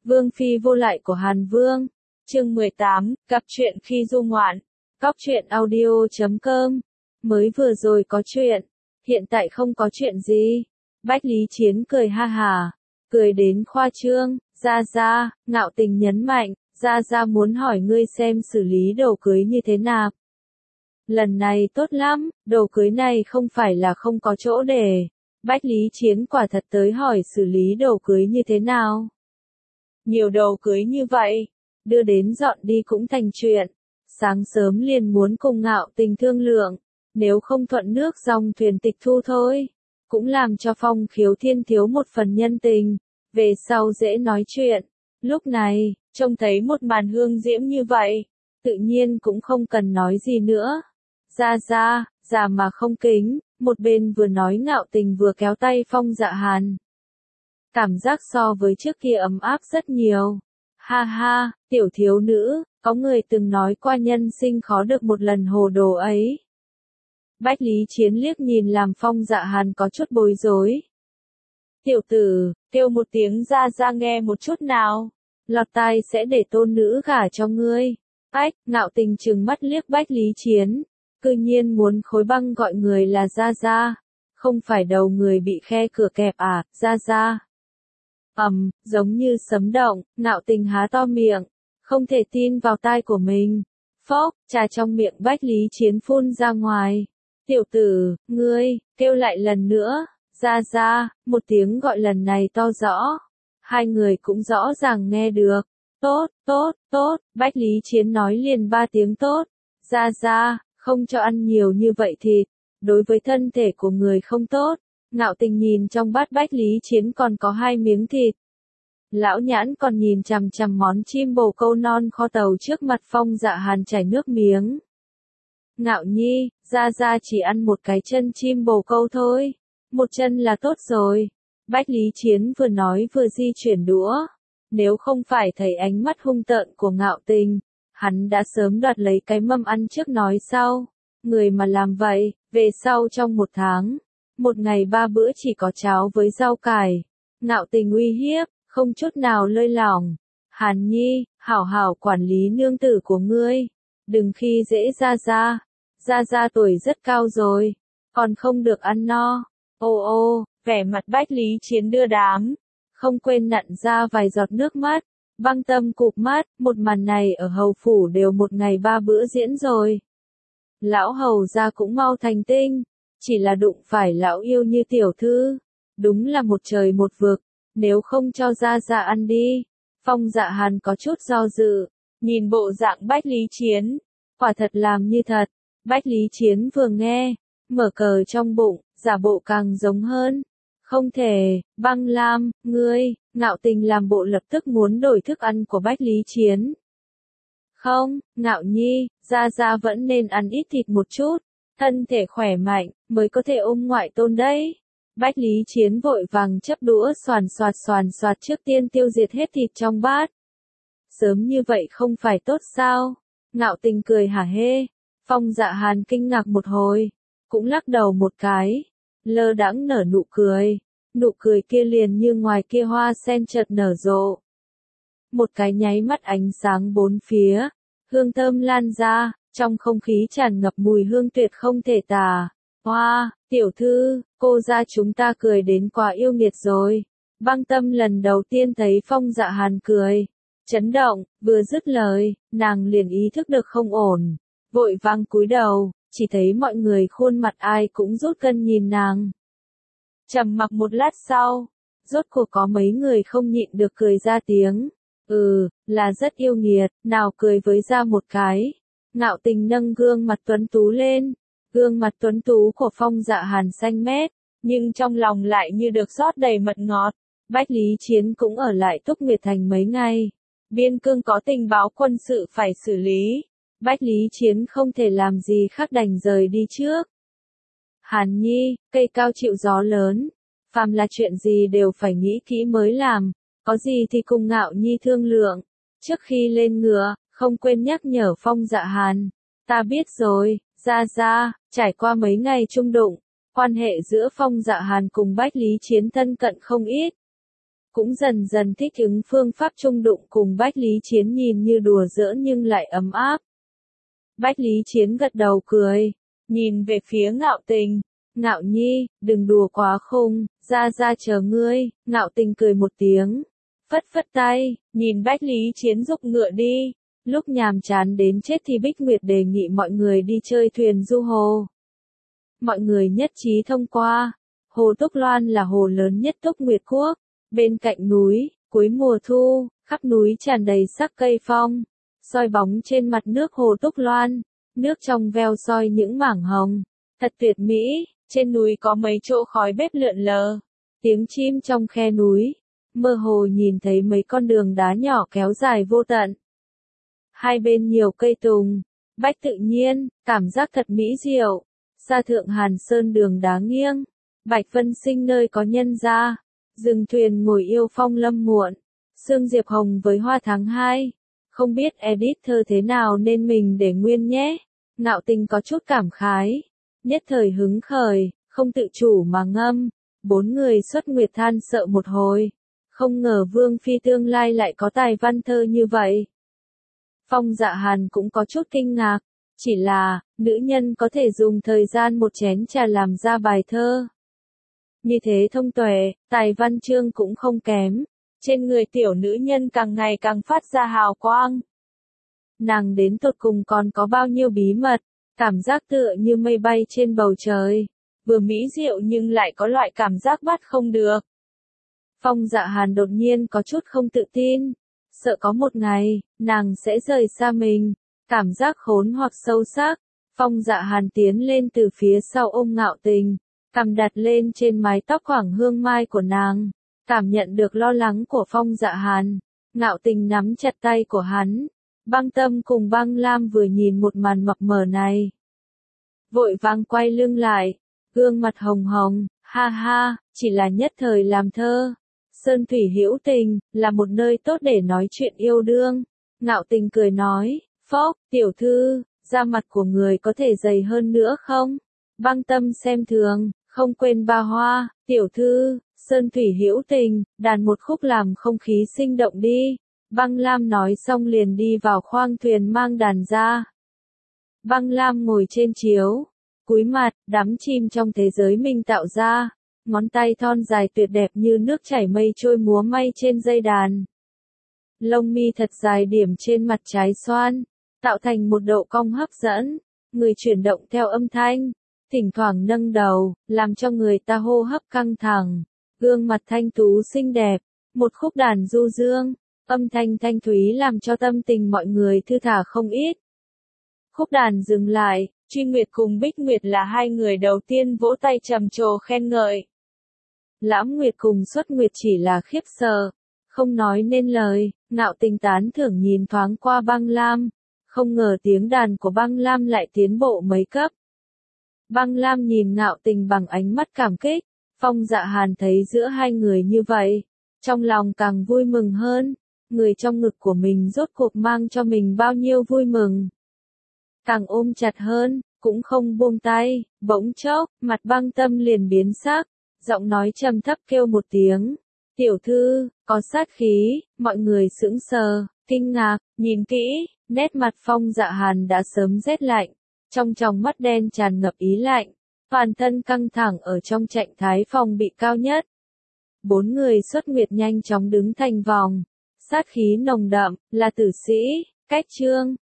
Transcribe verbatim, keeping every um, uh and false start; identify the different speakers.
Speaker 1: Vương phi vô lại của Hàn Vương. Chương mười tám, gặp chuyện khi du ngoạn. Cóc truyện audio chấm com. Mới vừa rồi có chuyện, hiện tại không có chuyện gì. Bách Lý Chiến cười ha hà, cười đến khoa trương. Gia Gia, Ngạo Tình nhấn mạnh, Gia Gia muốn hỏi ngươi xem xử lý đồ cưới như thế nào. Lần này tốt lắm, đồ cưới này không phải là không có chỗ để. Bách Lý Chiến quả thật tới hỏi xử lý đồ cưới như thế nào. Nhiều đồ cưới như vậy, đưa đến dọn đi cũng thành chuyện. Sáng sớm liền muốn cùng Ngạo Tình thương lượng, nếu không thuận nước dòng thuyền tịch thu thôi. Cũng làm cho Phong Khiếu Thiên thiếu một phần nhân tình, về sau dễ nói chuyện. Lúc này, trông thấy một màn hương diễm như vậy, tự nhiên cũng không cần nói gì nữa. Gia Gia, già mà không kính, một bên vừa nói Ngạo Tình vừa kéo tay Phong Dạ Hàn. Cảm giác so với trước kia ấm áp rất nhiều. Ha ha, tiểu thiếu nữ, có người từng nói qua nhân sinh khó được một lần hồ đồ ấy. Bách Lý Chiến liếc nhìn làm Phong Dạ Hàn có chút bối rối. Tiểu tử, kêu một tiếng Gia Gia nghe một chút nào. Lọt tai sẽ để tôn nữ gả cho ngươi. Ách, Ngạo Tình trừng mắt liếc Bách Lý Chiến. Cư nhiên muốn khối băng gọi người là Gia Gia. Không phải đầu người bị khe cửa kẹp à, Gia Gia. Ầm, um, giống như sấm động, Ngạo Tình há to miệng, không thể tin vào tai của mình. Phốc, trà trong miệng Bách Lý Chiến phun ra ngoài. Tiểu tử, ngươi, kêu lại lần nữa. Gia Gia, một tiếng gọi lần này to rõ. Hai người cũng rõ ràng nghe được. Tốt, tốt, tốt, Bách Lý Chiến nói liền ba tiếng tốt. Gia Gia, không cho ăn nhiều như vậy thịt, đối với thân thể của người không tốt. Ngạo Tình nhìn trong bát Bách Lý Chiến còn có hai miếng thịt. Lão nhãn còn nhìn chằm chằm món chim bồ câu non kho tàu trước mặt Phong Dạ Hàn chảy nước miếng. Ngạo Nhi, Gia Gia chỉ ăn một cái chân chim bồ câu thôi. Một chân là tốt rồi. Bách Lý Chiến vừa nói vừa di chuyển đũa. Nếu không phải thấy ánh mắt hung tợn của Ngạo Tình, hắn đã sớm đoạt lấy cái mâm ăn trước nói sau. Người mà làm vậy, về sau trong một tháng, một ngày ba bữa chỉ có cháo với rau cải. Ngạo Tình uy hiếp, không chút nào lơi lỏng. Hàn Nhi, hảo hảo quản lý nương tử của ngươi. Đừng khi dễ Gia Gia. Gia Gia tuổi rất cao rồi, còn không được ăn no. Ô ô, vẻ mặt Bách Lý Chiến đưa đám, không quên nặn ra vài giọt nước mắt. Băng Tâm cụp mắt, một màn này ở hầu phủ đều một ngày ba bữa diễn rồi. Lão hầu gia cũng mau thành tinh, chỉ là đụng phải lão yêu như tiểu thư. Đúng là một trời một vực, nếu không cho Gia Gia ăn đi. Phong Dạ Hàn có chút do dự, nhìn bộ dạng Bách Lý Chiến, quả thật làm như thật. Bách Lý Chiến vừa nghe, mở cờ trong bụng, giả bộ càng giống hơn. Không thể, Băng Lam, ngươi, Ngạo Tình làm bộ lập tức muốn đổi thức ăn của Bách Lý Chiến. Không, Ngạo Nhi, Gia Gia vẫn nên ăn ít thịt một chút, thân thể khỏe mạnh, mới có thể ôm ngoại tôn đấy. Bách Lý Chiến vội vàng chấp đũa xoàn xoạt xoàn xoạt trước tiên tiêu diệt hết thịt trong bát. Sớm như vậy không phải tốt sao? Ngạo Tình cười hả hê. Phong Dạ Hàn kinh ngạc một hồi, cũng lắc đầu một cái, lơ đãng nở nụ cười. Nụ cười kia liền như ngoài kia hoa sen chợt nở rộ. Một cái nháy mắt ánh sáng bốn phía, hương thơm lan ra, trong không khí tràn ngập mùi hương tuyệt không thể tả. Hoa, tiểu thư, cô gia chúng ta cười đến quá yêu nghiệt rồi. Băng Tâm lần đầu tiên thấy Phong Dạ Hàn cười, chấn động, vừa dứt lời, nàng liền ý thức được không ổn, vội vàng cúi đầu, chỉ thấy mọi người khuôn mặt ai cũng rút cân nhìn nàng. Trầm mặc một lát sau, rốt cuộc có mấy người không nhịn được cười ra tiếng. Ừ, là rất yêu nghiệt, nào cười với ra một cái. Ngạo Tình nâng gương mặt tuấn tú lên, gương mặt tuấn tú của Phong Dạ Hàn xanh mét, nhưng trong lòng lại như được rót đầy mật ngọt. Bách Lý Chiến cũng ở lại Túc Nguyệt Thành mấy ngày. Biên cương có tình báo quân sự phải xử lý. Bách Lý Chiến không thể làm gì khác đành rời đi trước. Hàn Nhi, cây cao chịu gió lớn. Phàm là chuyện gì đều phải nghĩ kỹ mới làm. Có gì thì cùng Ngạo Nhi thương lượng. Trước khi lên ngựa, không quên nhắc nhở Phong Dạ Hàn. Ta biết rồi, Gia Gia, trải qua mấy ngày chung đụng, quan hệ giữa Phong Dạ Hàn cùng Bách Lý Chiến thân cận không ít. cũng dần dần thích ứng phương pháp chung đụng cùng Bách Lý Chiến nhìn như đùa giỡn nhưng lại ấm áp. Bách Lý Chiến gật đầu cười, nhìn về phía Ngạo Tình, Ngạo Nhi, đừng đùa quá khùng, ra ra chờ ngươi, Ngạo Tình cười một tiếng, phất phất tay, nhìn Bách Lý Chiến dục ngựa đi, lúc nhàm chán đến chết thì Bích Nguyệt đề nghị mọi người đi chơi thuyền du hồ. Mọi người nhất trí thông qua, hồ Túc Loan là hồ lớn nhất Túc Nguyệt Quốc, bên cạnh núi, cuối mùa thu, khắp núi tràn đầy sắc cây phong, soi bóng trên mặt nước hồ Túc Loan, nước trong veo soi những mảng hồng, thật tuyệt mỹ, trên núi có mấy chỗ khói bếp lượn lờ, tiếng chim trong khe núi, mơ hồ nhìn thấy mấy con đường đá nhỏ kéo dài vô tận. Hai bên nhiều cây tùng, bách tự nhiên, cảm giác thật mỹ diệu, xa thượng Hàn Sơn đường đá nghiêng, Bạch Vân Sinh nơi có nhân gia, dừng thuyền ngồi yêu phong lâm muộn, Sương Diệp Hồng với hoa tháng hai. Không biết edit thơ thế nào nên mình để nguyên nhé. Ngạo Tình có chút cảm khái, nhất thời hứng khởi, không tự chủ mà ngâm. Bốn người xuất nguyệt than sợ một hồi, không ngờ Vương Phi tương lai lại có tài văn thơ như vậy. Phong Dạ Hàn cũng có chút kinh ngạc, chỉ là, nữ nhân có thể dùng thời gian một chén trà làm ra bài thơ. Như thế thông tuệ, tài văn chương cũng không kém, trên người tiểu nữ nhân càng ngày càng phát ra hào quang. Nàng đến tột cùng còn có bao nhiêu bí mật, cảm giác tựa như mây bay trên bầu trời, vừa mỹ diệu nhưng lại có loại cảm giác bắt không được. Phong Dạ Hàn đột nhiên có chút không tự tin, sợ có một ngày, nàng sẽ rời xa mình, cảm giác khốn hoặc sâu sắc. Phong Dạ Hàn tiến lên từ phía sau ôm Ngạo Tình, cằm đặt lên trên mái tóc khoảng hương mai của nàng, cảm nhận được lo lắng của Phong Dạ Hàn. Ngạo Tình nắm chặt tay của hắn, Băng Tâm cùng Băng Lam vừa nhìn một màn mập mờ này, vội vàng quay lưng lại, gương mặt hồng hồng, ha ha, chỉ là nhất thời làm thơ. Sơn thủy hữu tình, là một nơi tốt để nói chuyện yêu đương. Ngạo Tình cười nói, phốc, tiểu thư, da mặt của người có thể dày hơn nữa không? Băng Tâm xem thường, không quên ba hoa, tiểu thư, sơn thủy hữu tình, đàn một khúc làm không khí sinh động đi. Băng Lam nói xong liền đi vào khoang thuyền mang đàn ra. Băng Lam ngồi trên chiếu, cúi mặt, đắm chìm trong thế giới mình tạo ra. Ngón tay thon dài tuyệt đẹp như nước chảy mây trôi múa may trên dây đàn. Lông mi thật dài điểm trên mặt trái xoan, tạo thành một độ cong hấp dẫn, người chuyển động theo âm thanh, thỉnh thoảng nâng đầu, làm cho người ta hô hấp căng thẳng. Gương mặt thanh tú xinh đẹp, một khúc đàn du dương, âm thanh thanh thúy làm cho tâm tình mọi người thư thả không ít. Khúc đàn dừng lại, Truy Nguyệt cùng Bích Nguyệt là hai người đầu tiên vỗ tay trầm trồ khen ngợi. Lãm Nguyệt cùng Xuất Nguyệt chỉ là khiếp sợ, không nói nên lời. Ngạo Tình tán thưởng nhìn thoáng qua Băng Lam, không ngờ tiếng đàn của Băng Lam lại tiến bộ mấy cấp. Băng Lam nhìn Ngạo Tình bằng ánh mắt cảm kích, Phong Dạ Hàn thấy giữa hai người như vậy, trong lòng càng vui mừng hơn, người trong ngực của mình rốt cuộc mang cho mình bao nhiêu vui mừng. Càng ôm chặt hơn, cũng không buông tay, bỗng chốc, mặt Băng Tâm liền biến sắc, giọng nói trầm thấp kêu một tiếng, tiểu thư, có sát khí. Mọi người sững sờ, kinh ngạc, nhìn kỹ, nét mặt Phong Dạ Hàn đã sớm rét lạnh, trong tròng mắt đen tràn ngập ý lạnh, toàn thân căng thẳng ở trong trạng thái phòng bị cao nhất. Bốn người xuất nguyệt nhanh chóng đứng thành vòng, sát khí nồng đậm, là tử sĩ, cách trương,